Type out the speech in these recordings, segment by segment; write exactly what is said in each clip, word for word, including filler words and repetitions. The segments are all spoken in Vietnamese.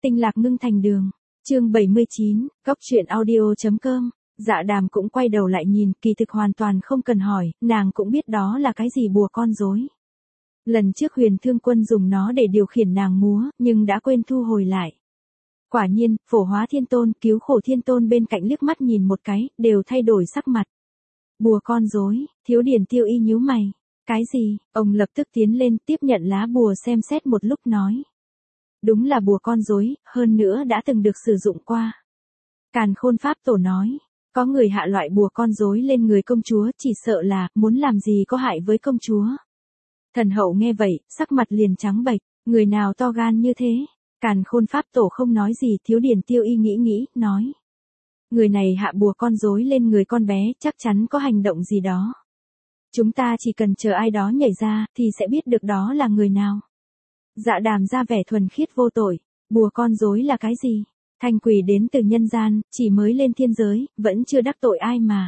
tinh lạc ngưng thành đường. Chương bảy mươi chín, Cóc truyện audio chấm com. Dạ Đàm cũng quay đầu lại nhìn, kỳ thực hoàn toàn không cần hỏi, nàng cũng biết đó là cái gì bùa con rối. Lần trước Huyền Thương Quân dùng nó để điều khiển nàng múa, nhưng đã quên thu hồi lại. Quả nhiên, Phổ Hóa Thiên Tôn, Cứu Khổ Thiên Tôn bên cạnh liếc mắt nhìn một cái, đều thay đổi sắc mặt. Bùa con rối, Thiếu Điển Tiêu Y nhíu mày. Cái gì? Ông lập tức tiến lên, tiếp nhận lá bùa xem xét một lúc nói. Đúng là bùa con rối, hơn nữa đã từng được sử dụng qua. Càn Khôn Pháp Tổ nói, có người hạ loại bùa con rối lên người công chúa, chỉ sợ là muốn làm gì có hại với công chúa. Thần hậu nghe vậy, sắc mặt liền trắng bệch, người nào to gan như thế? Càn Khôn Pháp Tổ không nói gì, Thiếu Điển Tiêu Y nghĩ nghĩ, nói. Người này hạ bùa con rối lên người con bé, chắc chắn có hành động gì đó. Chúng ta chỉ cần chờ ai đó nhảy ra, thì sẽ biết được đó là người nào. Dạ Đàm ra vẻ thuần khiết vô tội, bùa con rối là cái gì? Thanh quỷ đến từ nhân gian, chỉ mới lên thiên giới, vẫn chưa đắc tội ai mà.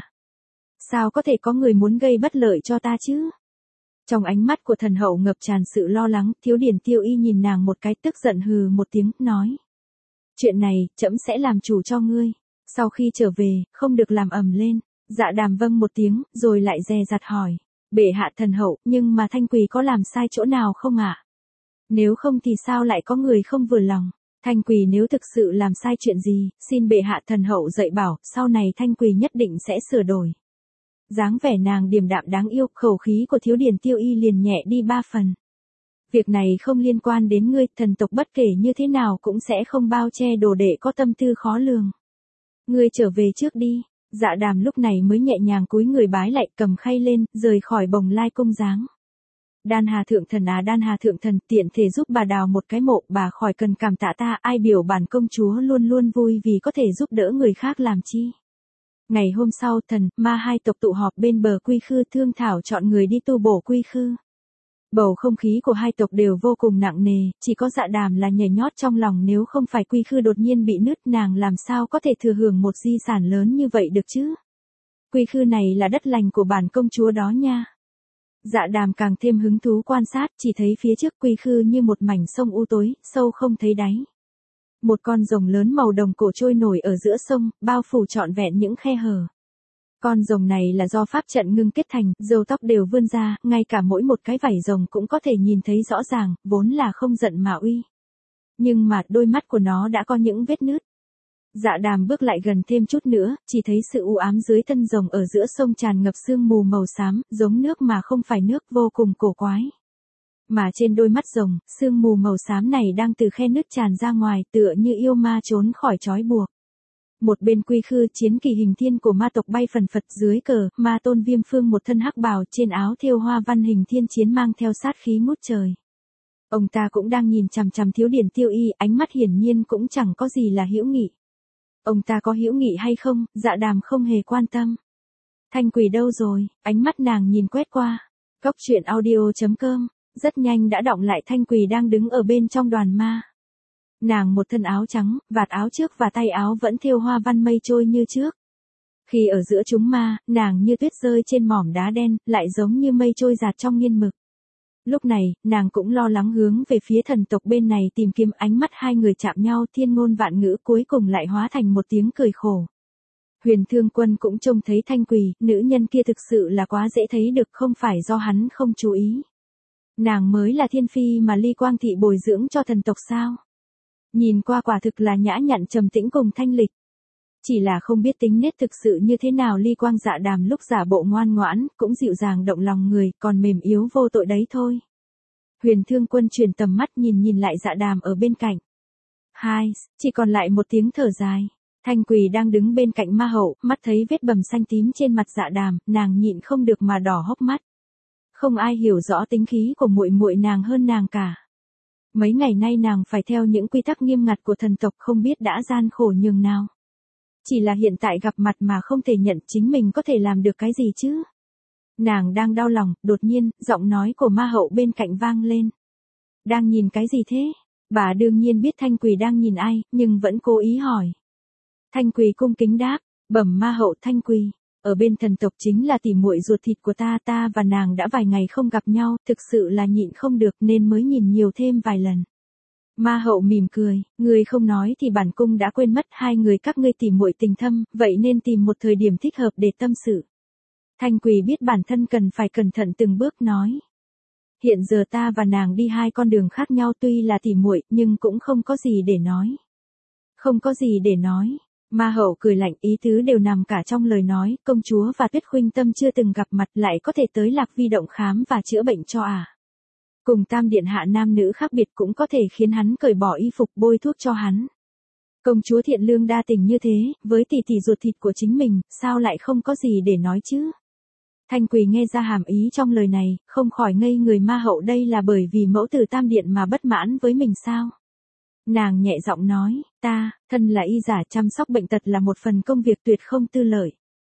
Sao có thể có người muốn gây bất lợi cho ta chứ? Trong ánh mắt của thần hậu ngập tràn sự lo lắng, Thiếu Điển Tiêu Y nhìn nàng một cái, tức giận hừ một tiếng, nói. Chuyện này, trẫm sẽ làm chủ cho ngươi. Sau khi trở về, không được làm ầm lên. Dạ Đàm vâng một tiếng, rồi lại dè dặt hỏi. Bệ hạ thần hậu, nhưng mà Thanh quỷ có làm sai chỗ nào không ạ? Nếu không thì sao lại có người không vừa lòng? Thanh quỷ nếu thực sự làm sai chuyện gì, xin bệ hạ thần hậu dạy bảo, sau này Thanh quỷ nhất định sẽ sửa đổi. Dáng vẻ nàng điềm đạm đáng yêu, khẩu khí của Thiếu Điển Tiêu Y liền nhẹ đi ba phần. Việc này không liên quan đến ngươi, thần tộc bất kể như thế nào cũng sẽ không bao che đồ đệ có tâm tư khó lường. Ngươi trở về trước đi. Dạ Đàm lúc này mới nhẹ nhàng cúi người bái lại, cầm khay lên, rời khỏi Bồng Lai cung dáng. Đan Hà thượng thần à Đan Hà thượng thần, tiện thể giúp bà đào một cái mộ, bà khỏi cần cảm tạ ta, ai biểu bản công chúa luôn luôn vui vì có thể giúp đỡ người khác làm chi. Ngày hôm sau, thần, ma hai tộc tụ họp bên bờ Quy Khư, thương thảo chọn người đi tu bổ Quy Khư. Bầu không khí của hai tộc đều vô cùng nặng nề, chỉ có Dạ Đàm là nhảy nhót trong lòng, nếu không phải Quy Khư đột nhiên bị nứt, nàng làm sao có thể thừa hưởng một di sản lớn như vậy được chứ? Quy Khư này là đất lành của bản công chúa đó nha. Dạ Đàm càng thêm hứng thú quan sát, chỉ thấy phía trước Quy Khư như một mảnh sông u tối, sâu không thấy đáy. Một con rồng lớn màu đồng cổ trôi nổi ở giữa sông, bao phủ trọn vẹn những khe hở. Con rồng này là do pháp trận ngưng kết thành, râu tóc đều vươn ra, ngay cả mỗi một cái vảy rồng cũng có thể nhìn thấy rõ ràng, vốn là không giận mà uy. Nhưng mà đôi mắt của nó đã có những vết nứt. Dạ Đàm bước lại gần thêm chút nữa, chỉ thấy sự u ám dưới thân rồng ở giữa sông tràn ngập sương mù màu xám, giống nước mà không phải nước, vô cùng cổ quái. Mà trên đôi mắt rồng, sương mù màu xám này đang từ khe nứt tràn ra ngoài, tựa như yêu ma trốn khỏi trói buộc. Một bên Quy Khư, chiến kỳ hình thiên của ma tộc bay phần phật, dưới cờ, ma tôn Viêm Phương một thân hắc bào, trên áo thêu hoa văn hình thiên chiến mang theo sát khí ngút trời. Ông ta cũng đang nhìn chằm chằm Thiếu Điển Tiêu Y, ánh mắt hiển nhiên cũng chẳng có gì là hữu nghị. Ông ta có hữu nghị hay không, Dạ Đàm không hề quan tâm. Thanh quỷ đâu rồi? Ánh mắt nàng nhìn quét qua. Cóc truyện audio chấm com. Rất nhanh đã đọng lại, Thanh quỷ đang đứng ở bên trong đoàn ma. Nàng một thân áo trắng, vạt áo trước và tay áo vẫn thêu hoa văn mây trôi như trước. Khi ở giữa chúng ma, nàng như tuyết rơi trên mỏm đá đen, lại giống như mây trôi dạt trong nghiên mực. Lúc này, nàng cũng lo lắng hướng về phía thần tộc bên này tìm kiếm, ánh mắt hai người chạm nhau, thiên ngôn vạn ngữ cuối cùng lại hóa thành một tiếng cười khổ. Huyền Thương Quân cũng trông thấy Thanh quỷ, nữ nhân kia thực sự là quá dễ thấy được, không phải do hắn không chú ý. Nàng mới là thiên phi mà Ly Quang Thị bồi dưỡng cho thần tộc sao? Nhìn qua quả thực là nhã nhặn trầm tĩnh cùng thanh lịch. Chỉ là không biết tính nết thực sự như thế nào. Ly Quang Dạ Đàm lúc giả bộ ngoan ngoãn, cũng dịu dàng động lòng người, còn mềm yếu vô tội đấy thôi. Huyền Thương Quân chuyển tầm mắt nhìn nhìn lại Dạ Đàm ở bên cạnh. Hai, chỉ còn lại một tiếng thở dài. Thanh quỷ đang đứng bên cạnh ma hậu, mắt thấy vết bầm xanh tím trên mặt Dạ Đàm, nàng nhịn không được mà đỏ hốc mắt. Không ai hiểu rõ tính khí của muội muội nàng hơn nàng cả. Mấy ngày nay nàng phải theo những quy tắc nghiêm ngặt của thần tộc, không biết đã gian khổ nhường nào. Chỉ là hiện tại gặp mặt mà không thể nhận, chính mình có thể làm được cái gì chứ? Nàng đang đau lòng, đột nhiên, giọng nói của ma hậu bên cạnh vang lên. Đang nhìn cái gì thế? Bà đương nhiên biết Thanh quỷ đang nhìn ai, nhưng vẫn cố ý hỏi. Thanh quỷ cung kính đáp, bẩm ma hậu. Thanh quỷ, ở bên thần tộc chính là tỉ muội ruột thịt của ta, ta và nàng đã vài ngày không gặp nhau, thực sự là nhịn không được nên mới nhìn nhiều thêm vài lần. Ma hậu mỉm cười, người không nói thì bản cung đã quên mất hai người các ngươi tỉ muội tình thâm, vậy nên tìm một thời điểm thích hợp để tâm sự. Thanh Quỳ biết bản thân cần phải cẩn thận từng bước nói. Hiện giờ ta và nàng đi hai con đường khác nhau, tuy là tỉ muội nhưng cũng không có gì để nói. Không có gì để nói. Ma hậu cười lạnh, ý tứ đều nằm cả trong lời nói, công chúa và Tuyết Khuynh Tâm chưa từng gặp mặt lại có thể tới Lạc Vi động khám và chữa bệnh cho à. Cùng Tam điện hạ nam nữ khác biệt cũng có thể khiến hắn cởi bỏ y phục bôi thuốc cho hắn. Công chúa thiện lương đa tình như thế, với tỷ tỷ ruột thịt của chính mình, sao lại không có gì để nói chứ? Thanh Quỳ nghe ra hàm ý trong lời này, không khỏi ngây người. Ma hậu đây là bởi vì mẫu tử Tam điện mà bất mãn với mình sao? Nàng nhẹ giọng nói, ta, thân là y giả, chăm sóc bệnh tật là một phần công việc tuyệt không tư lợi.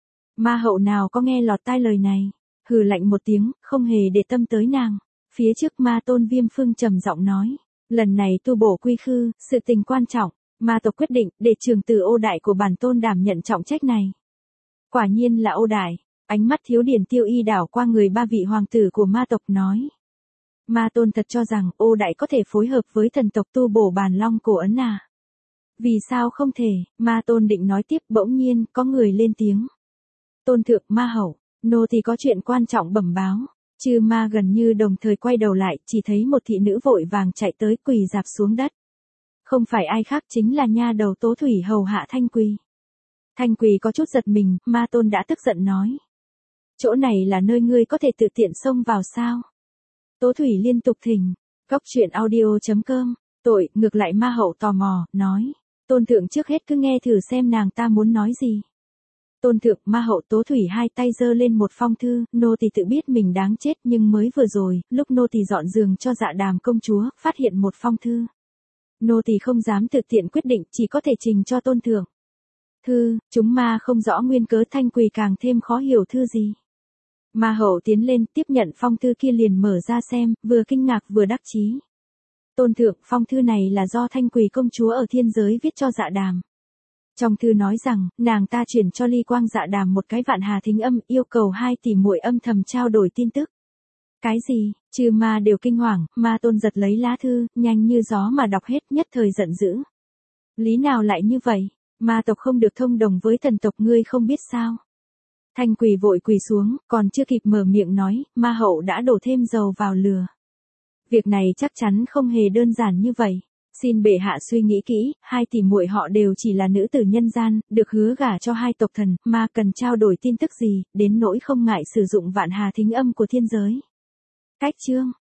Ma hậu nào có nghe lọt tai lời này, hừ lạnh một tiếng, không hề để tâm tới nàng. Phía trước Ma Tôn Viêm Phương trầm giọng nói, lần này tu bổ quy khư, sự tình quan trọng, ma tộc quyết định để trường tử Ô Đại của bản tôn đảm nhận trọng trách này. Quả nhiên là Ô Đại. Ánh mắt Thiếu Điển Tiêu Y đảo qua người ba vị hoàng tử của ma tộc nói. Ma Tôn thật cho rằng Ô Đại có thể phối hợp với thần tộc tu bổ Bàn Long cổ ấn à? Vì sao không thể? Ma Tôn định nói tiếp, bỗng nhiên có người lên tiếng. Tôn thượng, ma hậu, nô thì có chuyện quan trọng bẩm báo. Chư ma gần như đồng thời quay đầu lại, chỉ thấy một thị nữ vội vàng chạy tới, quỳ rạp xuống đất. Không phải ai khác, chính là nha đầu Tố Thủy hầu hạ Thanh Quỳ. Thanh Quỳ có chút giật mình, Ma Tôn đã tức giận nói. Chỗ này là nơi ngươi có thể tự tiện xông vào sao? Tố Thủy liên tục thỉnh. Góc truyện audio chấm com. Tội, ngược lại ma hậu tò mò, nói. Tôn thượng trước hết cứ nghe thử xem nàng ta muốn nói gì. Tôn thượng, ma hậu. Tố Thủy hai tay giơ lên một phong thư, nô tỳ tự biết mình đáng chết nhưng mới vừa rồi, lúc nô tỳ dọn giường cho Dạ Đàm công chúa, phát hiện một phong thư. Nô tỳ không dám thực tiện quyết định, chỉ có thể trình cho tôn thượng. Thư, chúng ma không rõ nguyên cớ. Thanh Quỳ càng thêm khó hiểu thư gì. Ma hậu tiến lên, tiếp nhận phong thư kia liền mở ra xem, vừa kinh ngạc vừa đắc chí. Tôn thượng, phong thư này là do Thanh Quỳ công chúa ở thiên giới viết cho Dạ Đàm. Trong thư nói rằng, nàng ta chuyển cho Ly Quang Dạ Đàm một cái vạn hà thính âm, yêu cầu hai tỷ muội âm thầm trao đổi tin tức. Cái gì? Chư ma đều kinh hoàng, Ma Tôn giật lấy lá thư, nhanh như gió mà đọc hết, nhất thời giận dữ. Lý nào lại như vậy? Ma tộc không được thông đồng với thần tộc, ngươi không biết sao? Thanh Quỳ vội quỳ xuống, còn chưa kịp mở miệng nói, ma hậu đã đổ thêm dầu vào lửa. Việc này chắc chắn không hề đơn giản như vậy. Xin bệ hạ suy nghĩ kỹ, hai tỷ muội họ đều chỉ là nữ tử nhân gian, được hứa gả cho hai tộc thần, mà cần trao đổi tin tức gì, đến nỗi không ngại sử dụng vạn hà thính âm của thiên giới. Cách chương